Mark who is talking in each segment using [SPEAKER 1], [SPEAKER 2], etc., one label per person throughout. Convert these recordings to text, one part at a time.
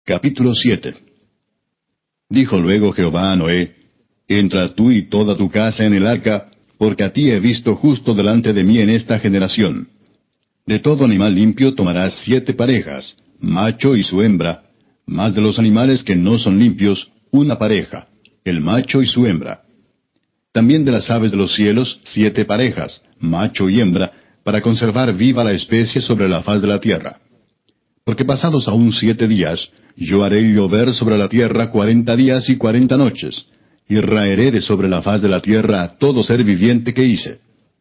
[SPEAKER 1] Capítulo 7. Dijo luego Jehová a Noé: Entra tú y toda tu casa en el arca, porque a ti he visto justo delante de mí en esta generación. De todo animal limpio tomarás 7 parejas, macho y su hembra, mas de los animales que no son limpios, una pareja, el macho y su hembra. También de las aves de los cielos 7 parejas, macho y hembra, para conservar viva la especie sobre la faz de la tierra. Porque pasados aún 7 días, yo haré llover sobre la tierra 40 días y 40 noches, y raeré de sobre la faz de la tierra a todo ser viviente que hice.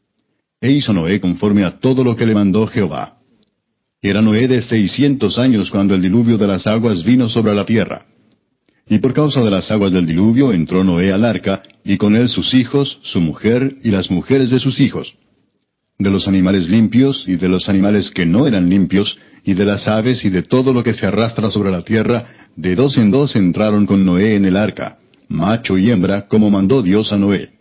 [SPEAKER 1] E hizo Noé conforme a todo lo que le mandó Jehová. Era Noé de 600 años cuando el diluvio de las aguas vino sobre la tierra. Y por causa de las aguas del diluvio entró Noé al arca, y con él sus hijos, su mujer y las mujeres de sus hijos. De los animales limpios y de los animales que no eran limpios, y de las aves y de todo lo que se arrastra sobre la tierra, de 2 en 2 entraron con Noé en el arca, macho y hembra, como mandó Dios a Noé.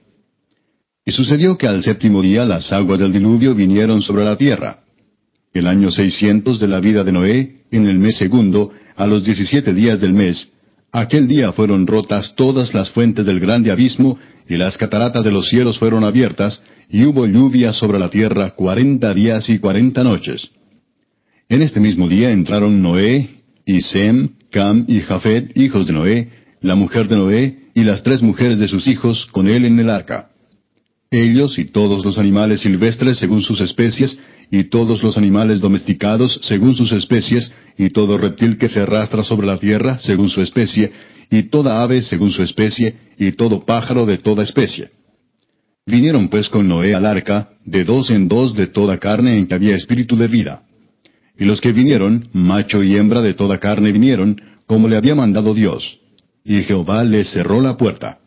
[SPEAKER 1] Y sucedió que al 7º día las aguas del diluvio vinieron sobre la tierra. El año 600 de la vida de Noé, en el mes segundo, a los 17 días del mes, aquel día fueron rotas todas las fuentes del grande abismo, y las cataratas de los cielos fueron abiertas, y hubo lluvia sobre la tierra 40 días y 40 noches. En este mismo día entraron Noé, y Sem, Cam y Jafet, hijos de Noé, la mujer de Noé, y las 3 mujeres de sus hijos, con él en el arca. Ellos y todos los animales silvestres según sus especies, y todos los animales domesticados según sus especies, y todo reptil que se arrastra sobre la tierra según su especie, y toda ave según su especie, y todo pájaro de toda especie. Vinieron pues con Noé al arca, de 2 en 2 de toda carne en que había espíritu de vida. Y los que vinieron, macho y hembra de toda carne vinieron, como le había mandado Dios. Y Jehová les cerró la puerta.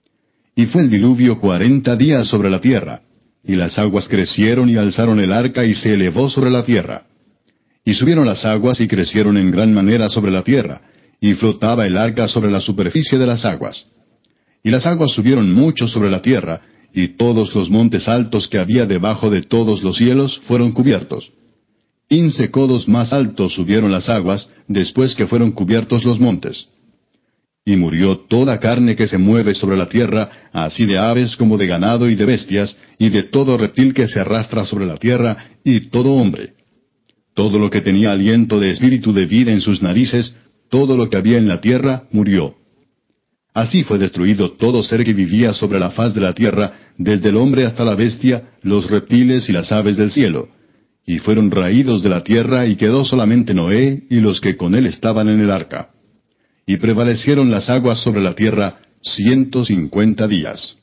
[SPEAKER 1] Y fue el diluvio 40 días sobre la tierra, y las aguas crecieron y alzaron el arca y se elevó sobre la tierra. Y subieron las aguas y crecieron en gran manera sobre la tierra, y flotaba el arca sobre la superficie de las aguas. Y las aguas subieron mucho sobre la tierra, y todos los montes altos que había debajo de todos los cielos fueron cubiertos. 15 codos más altos subieron las aguas, después que fueron cubiertos los montes. Y murió toda carne que se mueve sobre la tierra, así de aves como de ganado y de bestias, y de todo reptil que se arrastra sobre la tierra, y todo hombre. Todo lo que tenía aliento de espíritu de vida en sus narices, todo lo que había en la tierra, murió. Así fue destruido todo ser que vivía sobre la faz de la tierra, desde el hombre hasta la bestia, los reptiles y las aves del cielo. Y fueron raídos de la tierra, y quedó solamente Noé y los que con él estaban en el arca. Y prevalecieron las aguas sobre la tierra 150 días.